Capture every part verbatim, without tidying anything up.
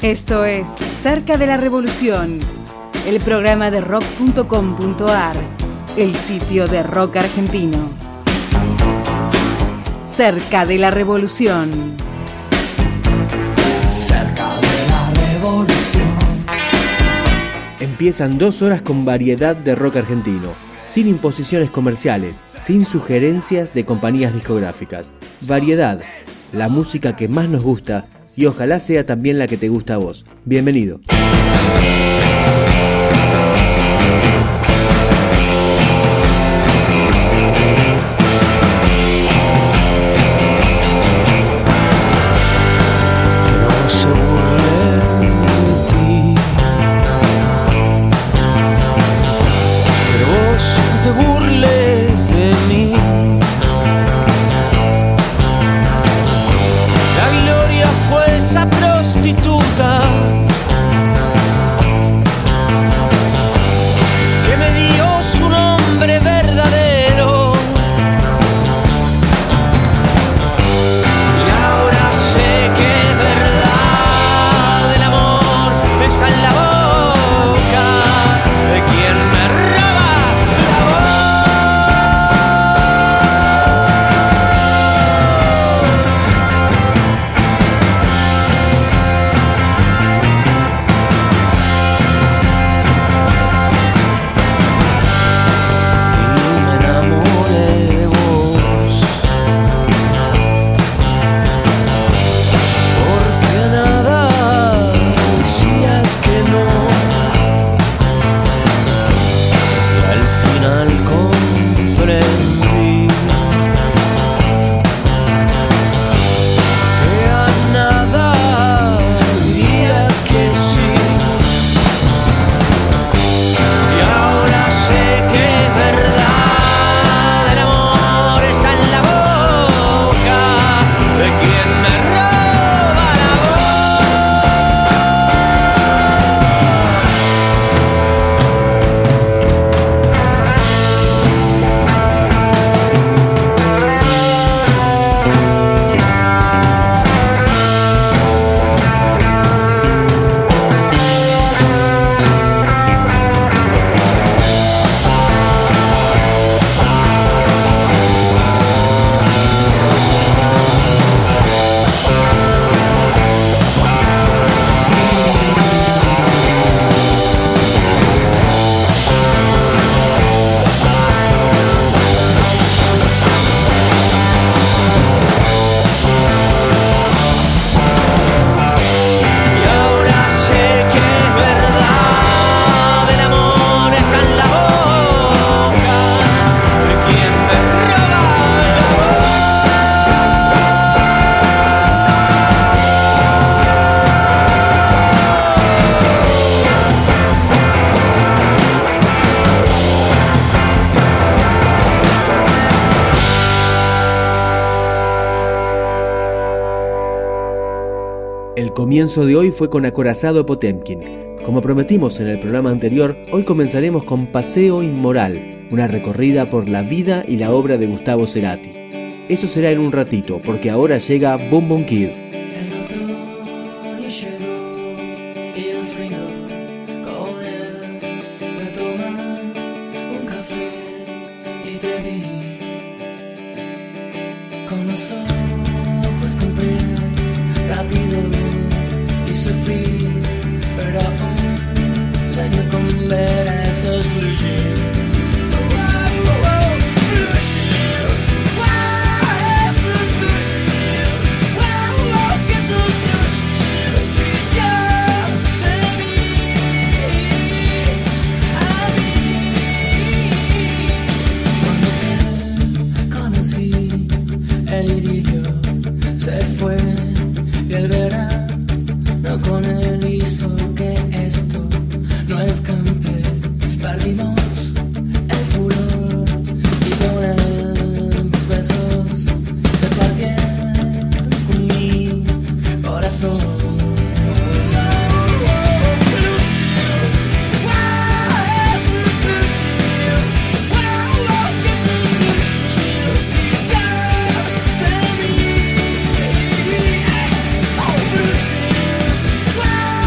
Esto es Cerca de la Revolución, el programa de rock punto com punto a r, el sitio de rock argentino. Cerca de la Revolución. Cerca de la Revolución. Empiezan dos horas con variedad de rock argentino, sin imposiciones comerciales, sin sugerencias de compañías discográficas. Variedad, la música que más nos gusta y ojalá sea también la que te gusta a vos. Bienvenido. El comienzo de hoy fue con Acorazado Potemkin. Como prometimos en el programa anterior, hoy comenzaremos con Paseo Inmoral, una recorrida por la vida y la obra de Gustavo Cerati. Eso será en un ratito, porque ahora llega Boom Boom Kid. Con los ojos compré rápido y sufrí, pero aún sueño con ver a esos blue jeans. Wow, wow, blue jeans. Wow, esos blue jeans. Wow, wow, que esos blue jeans dicen de mí, a mí. Cuando te conocí, el idilio se fue y el verano con él hizo que esto no escampe. Perdimos el furor y con él mis besos se partieron con mi corazón. Wow.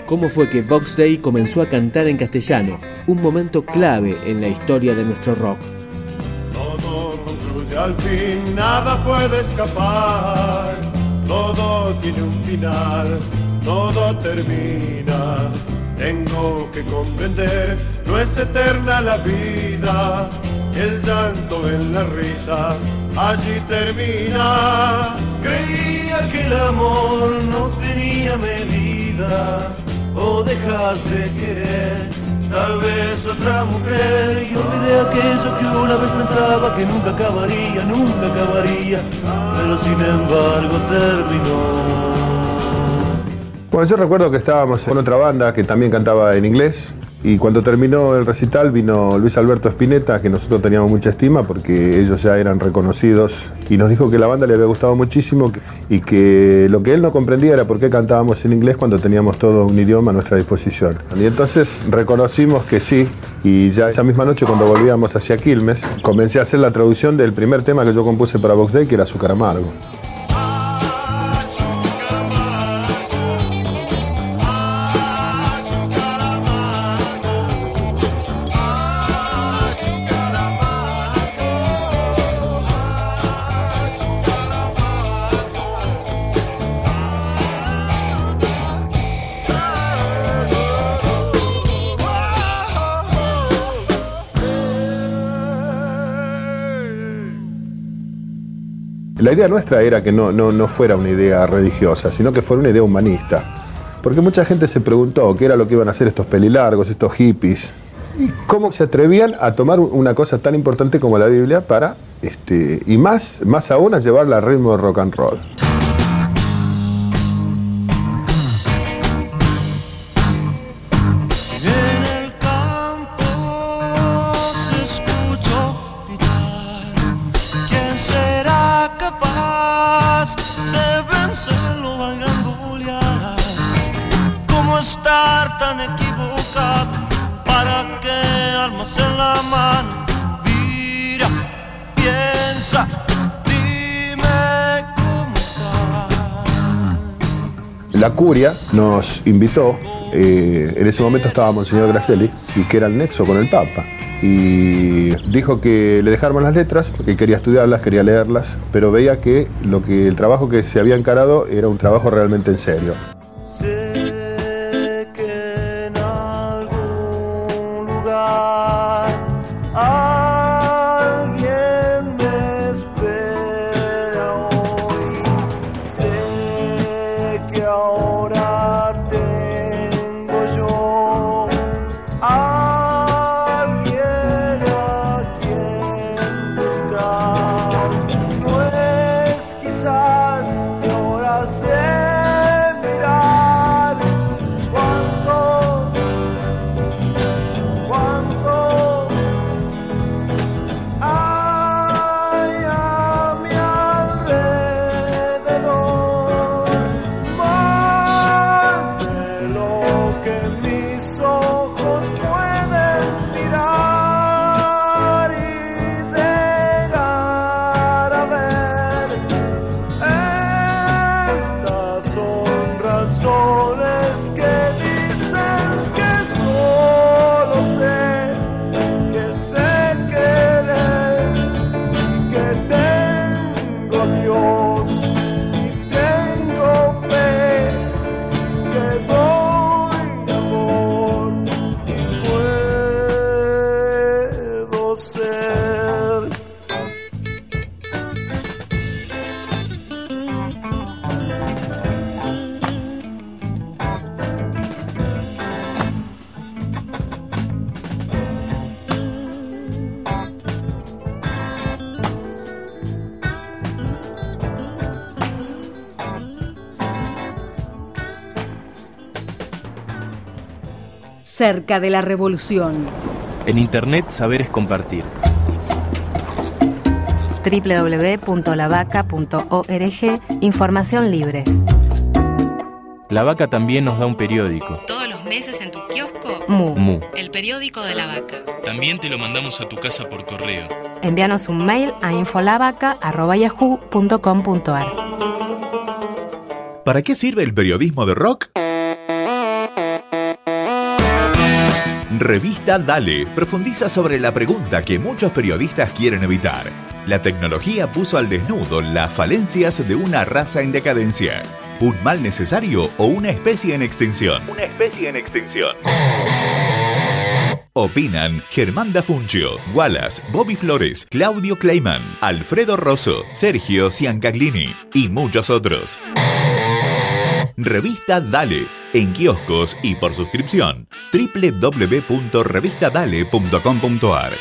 cómo fue que Box Day comenzó a cantar en castellano, un momento clave en la historia de nuestro rock. Todo concluye al fin, nada puede escapar, todo tiene un final, todo termina. Tengo que comprender, no es eterna la vida, el llanto en la risa, allí termina. Creía que el amor no tenía medida, o dejas de querer, tal vez otra mujer, y olvidé aquello que una vez pensaba que nunca acabaría, nunca acabaría, pero sin embargo terminó. Bueno, yo recuerdo que estábamos con otra banda que también cantaba en inglés y cuando terminó el recital vino Luis Alberto Spinetta, que nosotros teníamos mucha estima porque ellos ya eran reconocidos, y nos dijo que la banda le había gustado muchísimo y que lo que él no comprendía era por qué cantábamos en inglés cuando teníamos todo un idioma a nuestra disposición. Y entonces reconocimos que sí, y ya esa misma noche cuando volvíamos hacia Quilmes comencé a hacer la traducción del primer tema que yo compuse para Box Day, que era Azúcar Amargo. La idea nuestra era que no, no, no fuera una idea religiosa, sino que fuera una idea humanista. Porque mucha gente se preguntó qué era lo que iban a hacer estos pelilargos, estos hippies, y cómo se atrevían a tomar una cosa tan importante como la Biblia para, este, y más, más aún, a llevarla al ritmo de rock and roll. Tan equivocado, para que armas en la mano, mira, piensa, dime cómo está. La curia nos invitó, eh, en ese momento estaba Monseñor Gracelli, y que era el nexo con el Papa, y dijo que le dejáramos las letras porque quería estudiarlas, quería leerlas, pero veía que, lo que el trabajo que se había encarado era un trabajo realmente en serio. Cerca de la revolución. En Internet, saber es compartir. doble u doble u doble u punto la vaca punto org. Información libre. La Vaca también nos da un periódico. Todos los meses en tu kiosco, Mu. Mu. El periódico de la vaca. También te lo mandamos a tu casa por correo. Envíanos un mail a infolavaca arroba yahoo punto com punto ar. ¿Para qué sirve el periodismo de rock? Revista Dale profundiza sobre la pregunta que muchos periodistas quieren evitar. La tecnología puso al desnudo las falencias de una raza en decadencia. ¿Un mal necesario o una especie en extinción? Una especie en extinción. Opinan Germán Dafuncio, Wallace, Bobby Flores, Claudio Kleiman, Alfredo Rosso, Sergio Ciancaglini y muchos otros. Revista Dale, en kioscos y por suscripción. doble u doble u doble u punto revista dale punto com punto a r.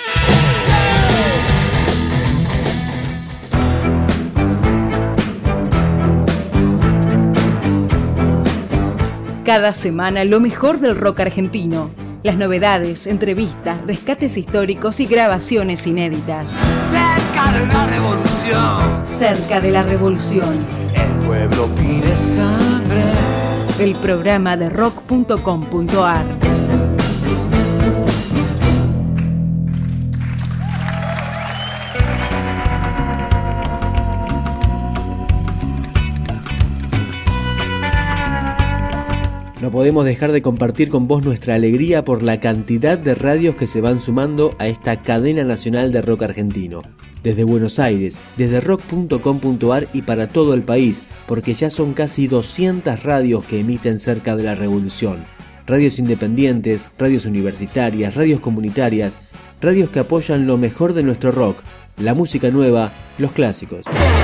Cada semana lo mejor del rock argentino. Las novedades, entrevistas, rescates históricos y grabaciones inéditas. Cerca de la revolución. Cerca de la revolución. El pueblo pide sangre. El programa de rock punto com punto a r. No podemos dejar de compartir con vos nuestra alegría por la cantidad de radios que se van sumando a esta cadena nacional de rock argentino. Desde Buenos Aires, desde rock punto com punto a r y para todo el país, porque ya son casi doscientas radios que emiten cerca de la revolución. Radios independientes, radios universitarias, radios comunitarias, radios que apoyan lo mejor de nuestro rock, la música nueva, los clásicos.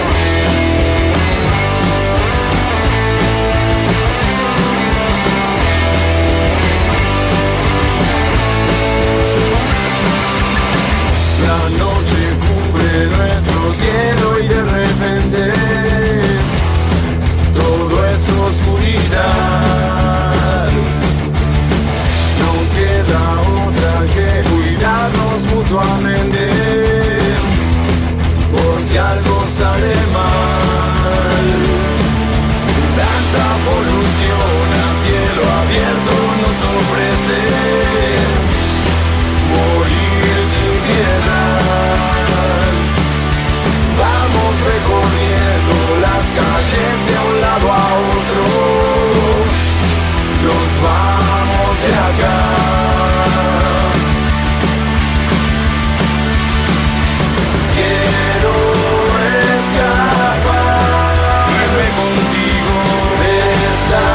Cielo y de repente todo es oscuridad. No queda otra que cuidarnos mutuamente, por si algo sale mal. Tanta polución a cielo abierto nos ofrece morir sin piedad. Vamos recorriendo las calles de un lado a otro, nos vamos de acá. Quiero escapar, irme contigo de esta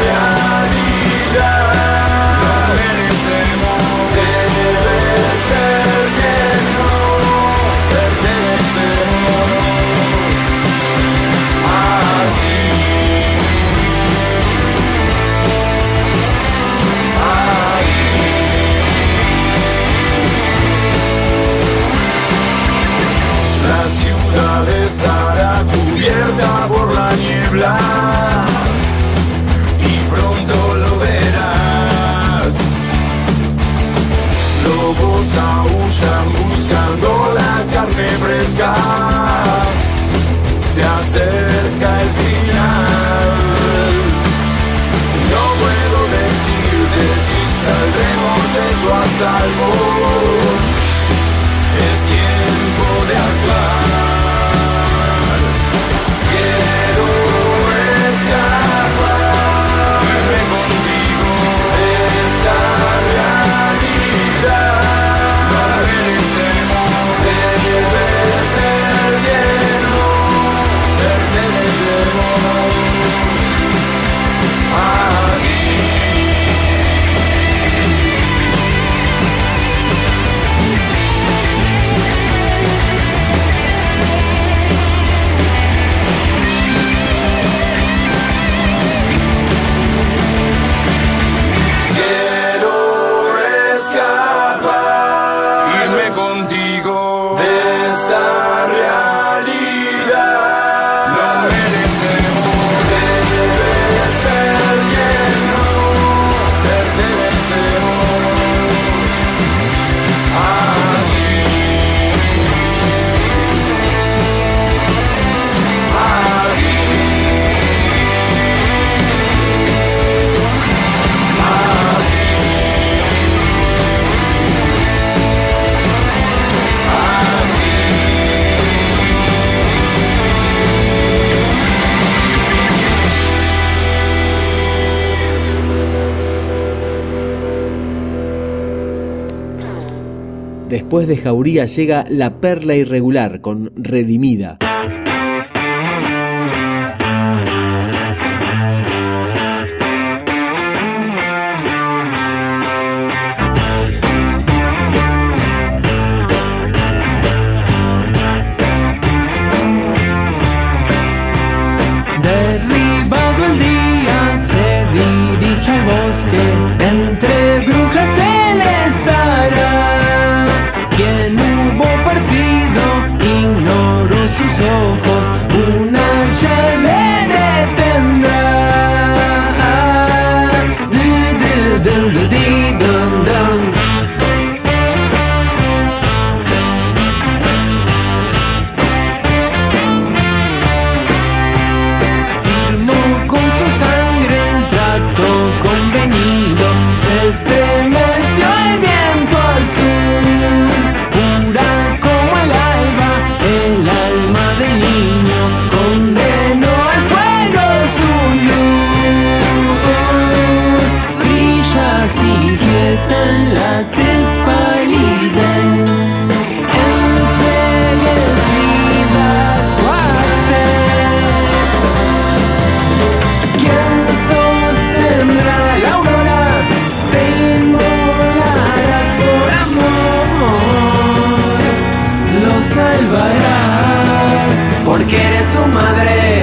realidad. Lo merecemos, debe ser que no pertenecemos. Estará cubierta por la niebla y pronto lo verás. Lobos aúllan buscando la carne fresca. Se acerca el final. No puedo decirte si saldremos de esto a salvo. Es tiempo de actuar. Después de Jauría llega La Perla Irregular con Redimida. Derribado el día se dirige al bosque, entre brujas él estará. Quien hubo partido ignoró sus ojos, una ya le detendrá. Du, du, du, du, di, dun, dun. Convenido, se estremeció el viento azul, pura como el alba, el alma del niño, condenó al fuego su luz, brilla así quieta en la tez palidez, enseguecida actuaste. ¿Quién sostendrá la aurora? Te inmolarás por amor, lo salvarás porque eres su madre.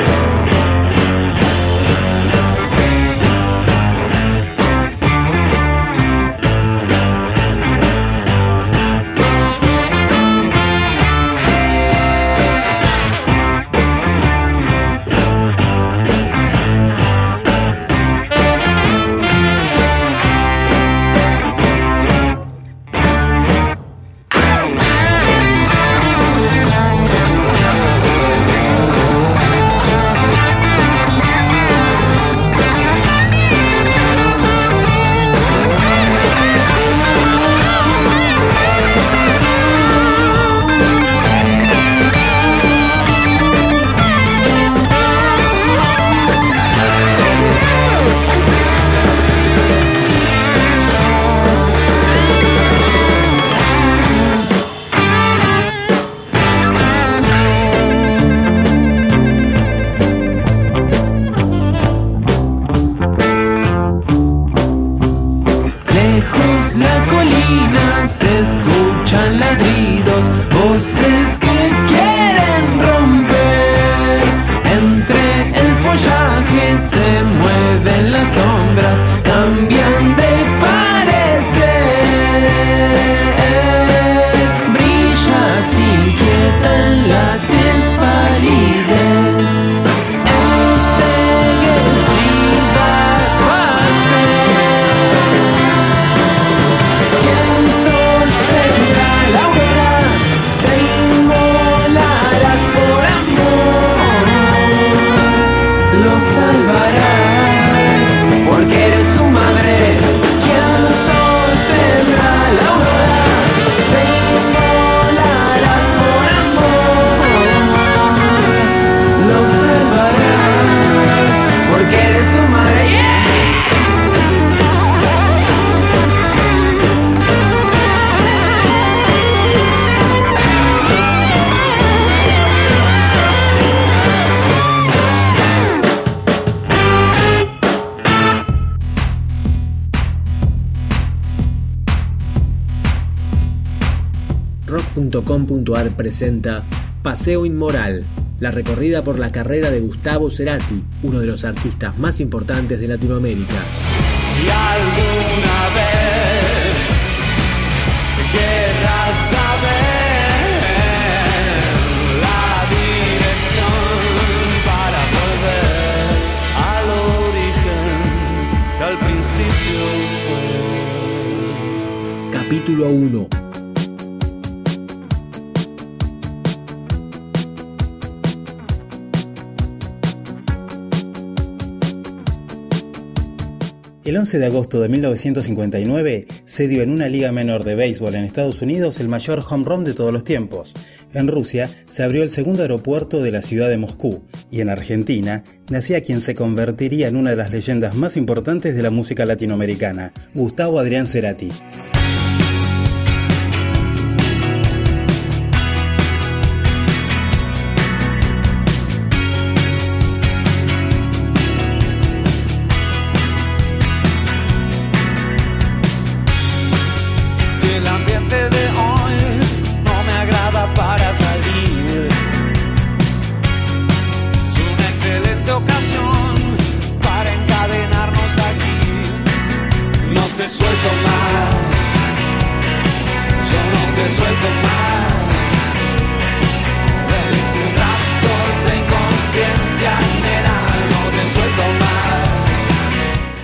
La colina se escuchan ladridos, voces que quieren romper. Entre el follaje se mueven las sombras, cambian de parecer. Brilla así quieta en la tez palidez, enseguecida actuaste. La aurora, te inmolarás por amor, lo salvarás porque eres su madre. ¿Quién sostendrá la aurora? Te inmolarás por amor, lo salvarás porque eres su madre. Yeah. rock punto com punto ar presenta Paseo Inmoral, la recorrida por la carrera de Gustavo Cerati, uno de los artistas más importantes de Latinoamérica. Y alguna vez querrás saber la dirección para volver al origen que al principio fue. Capítulo uno. El once de agosto de mil novecientos cincuenta y nueve se dio en una liga menor de béisbol en Estados Unidos el mayor home run de todos los tiempos. En Rusia se abrió el segundo aeropuerto de la ciudad de Moscú y en Argentina nacía quien se convertiría en una de las leyendas más importantes de la música latinoamericana, Gustavo Adrián Cerati.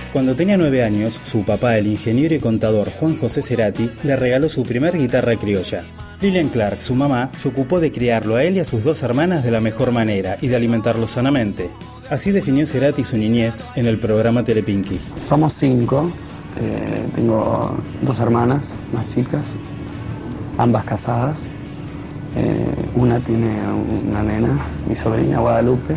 Cuando tenía nueve años, su papá, el ingeniero y contador Juan José Cerati, le regaló su primer guitarra criolla. Lillian Clark, su mamá, se ocupó de criarlo a él y a sus dos hermanas de la mejor manera y de alimentarlos sanamente. Así definió Cerati su niñez en el programa Telepinky. Somos cinco, eh, tengo dos hermanas más chicas, ambas casadas. Eh, una tiene una nena, mi sobrina Guadalupe,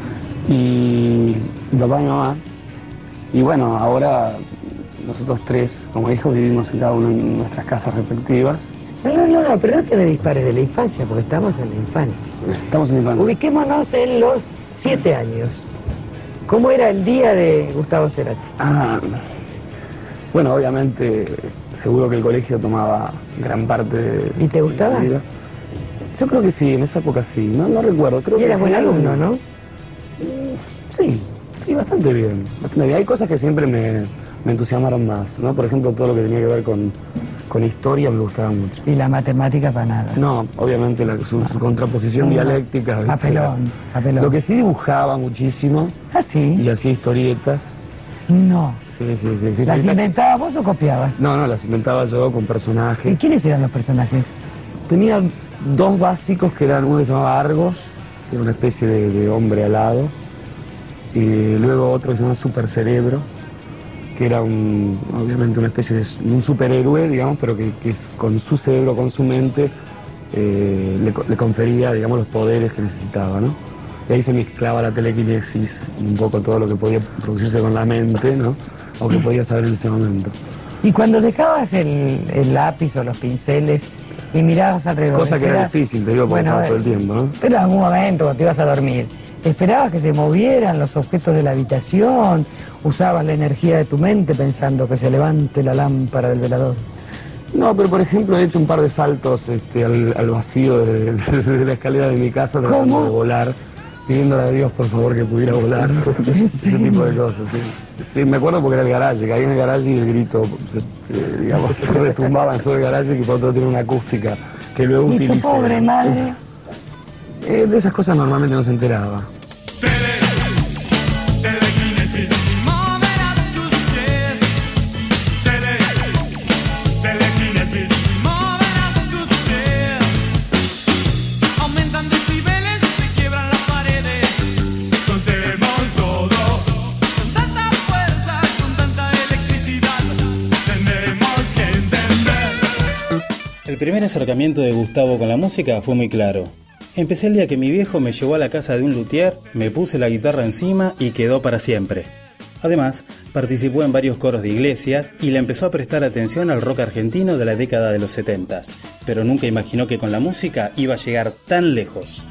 y mi papá y mi mamá. Y bueno, ahora nosotros tres, como hijos, vivimos en cada una de nuestras casas respectivas. No, no, no, no, pero no te me dispares de la infancia, porque estamos en la infancia. Estamos en la infancia. Ubiquémonos en los siete años. ¿Cómo era el día de Gustavo Cerati? Ah, bueno, obviamente, seguro que el colegio tomaba gran parte de... ¿Y te gustaba? De Yo creo que sí, en esa época sí, no, no recuerdo. Creo y que eras buen alumno, ¿no? Sí, sí, bastante bien, bastante bien. Hay cosas que siempre me, me entusiasmaron más, ¿no? Por ejemplo, todo lo que tenía que ver con, con historia me gustaba mucho. ¿Y la matemática para nada? No, obviamente la, su, su contraposición no, dialéctica. Papelón, papelón. Lo que sí dibujaba muchísimo. ¿Ah, sí? Y hacía historietas. No. Sí, sí, sí, sí. ¿Las sí, inventabas vos o copiabas? No, no, las inventaba yo con personajes. ¿Y quiénes eran los personajes? Tenía dos básicos que eran, uno que se llamaba Argos, que era una especie de, de hombre alado, y luego otro que se llama Super Cerebro, que era un, obviamente una especie de un superhéroe, digamos, pero que, que con su cerebro, con su mente, eh, le, le confería, digamos, los poderes que necesitaba, ¿no? Y ahí se mezclaba la telequinesis, un poco todo lo que podía producirse con la mente, ¿no? O que podía saber en ese momento. Y cuando dejabas el, el lápiz o los pinceles y mirabas alrededor... Cosa que era difícil, te digo, porque bueno, estaba todo el tiempo, ¿no? Pero en algún momento, cuando te ibas a dormir, ¿esperabas que se movieran los objetos de la habitación? ¿Usabas la energía de tu mente pensando que se levante la lámpara del velador? No, pero por ejemplo he hecho un par de saltos este, al, al vacío de, de, de la escalera de mi casa tratando de volar, pidiéndole a Dios por favor que pudiera volar, ese tipo de cosas, sí. Sí, me acuerdo porque era el garaje, caí en el garaje y el grito, eh, digamos, retumbaba en todo el garaje, que por otro tiene una acústica que luego ¿Y utilicé. tu pobre madre? Eh, de esas cosas normalmente no se enteraba. El primer acercamiento de Gustavo con la música fue muy claro. Empecé el día que mi viejo me llevó a la casa de un luthier, me puse la guitarra encima y quedó para siempre. Además, participó en varios coros de iglesias y le empezó a prestar atención al rock argentino de la década de los setentas, pero nunca imaginó que con la música iba a llegar tan lejos.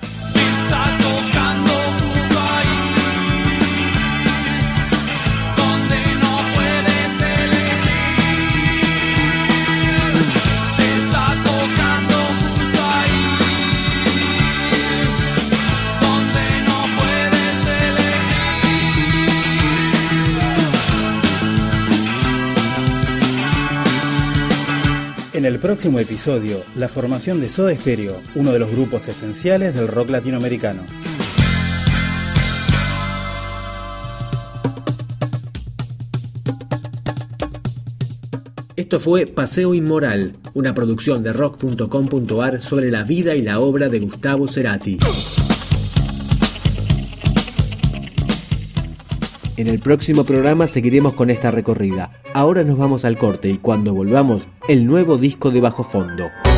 En el próximo episodio, la formación de Soda Stereo, uno de los grupos esenciales del rock latinoamericano. Esto fue Paseo Inmoral, una producción de rock punto com punto a r sobre la vida y la obra de Gustavo Cerati. En el próximo programa seguiremos con esta recorrida. Ahora nos vamos al corte y cuando volvamos, el nuevo disco de Bajo Fondo.